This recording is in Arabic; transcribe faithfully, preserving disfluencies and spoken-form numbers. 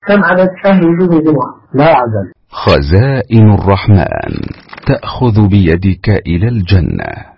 كم عدد شهر وجوب الجمعة؟ لا أعلم. خزائن الرحمن تأخذ بيدك إلى الجنة.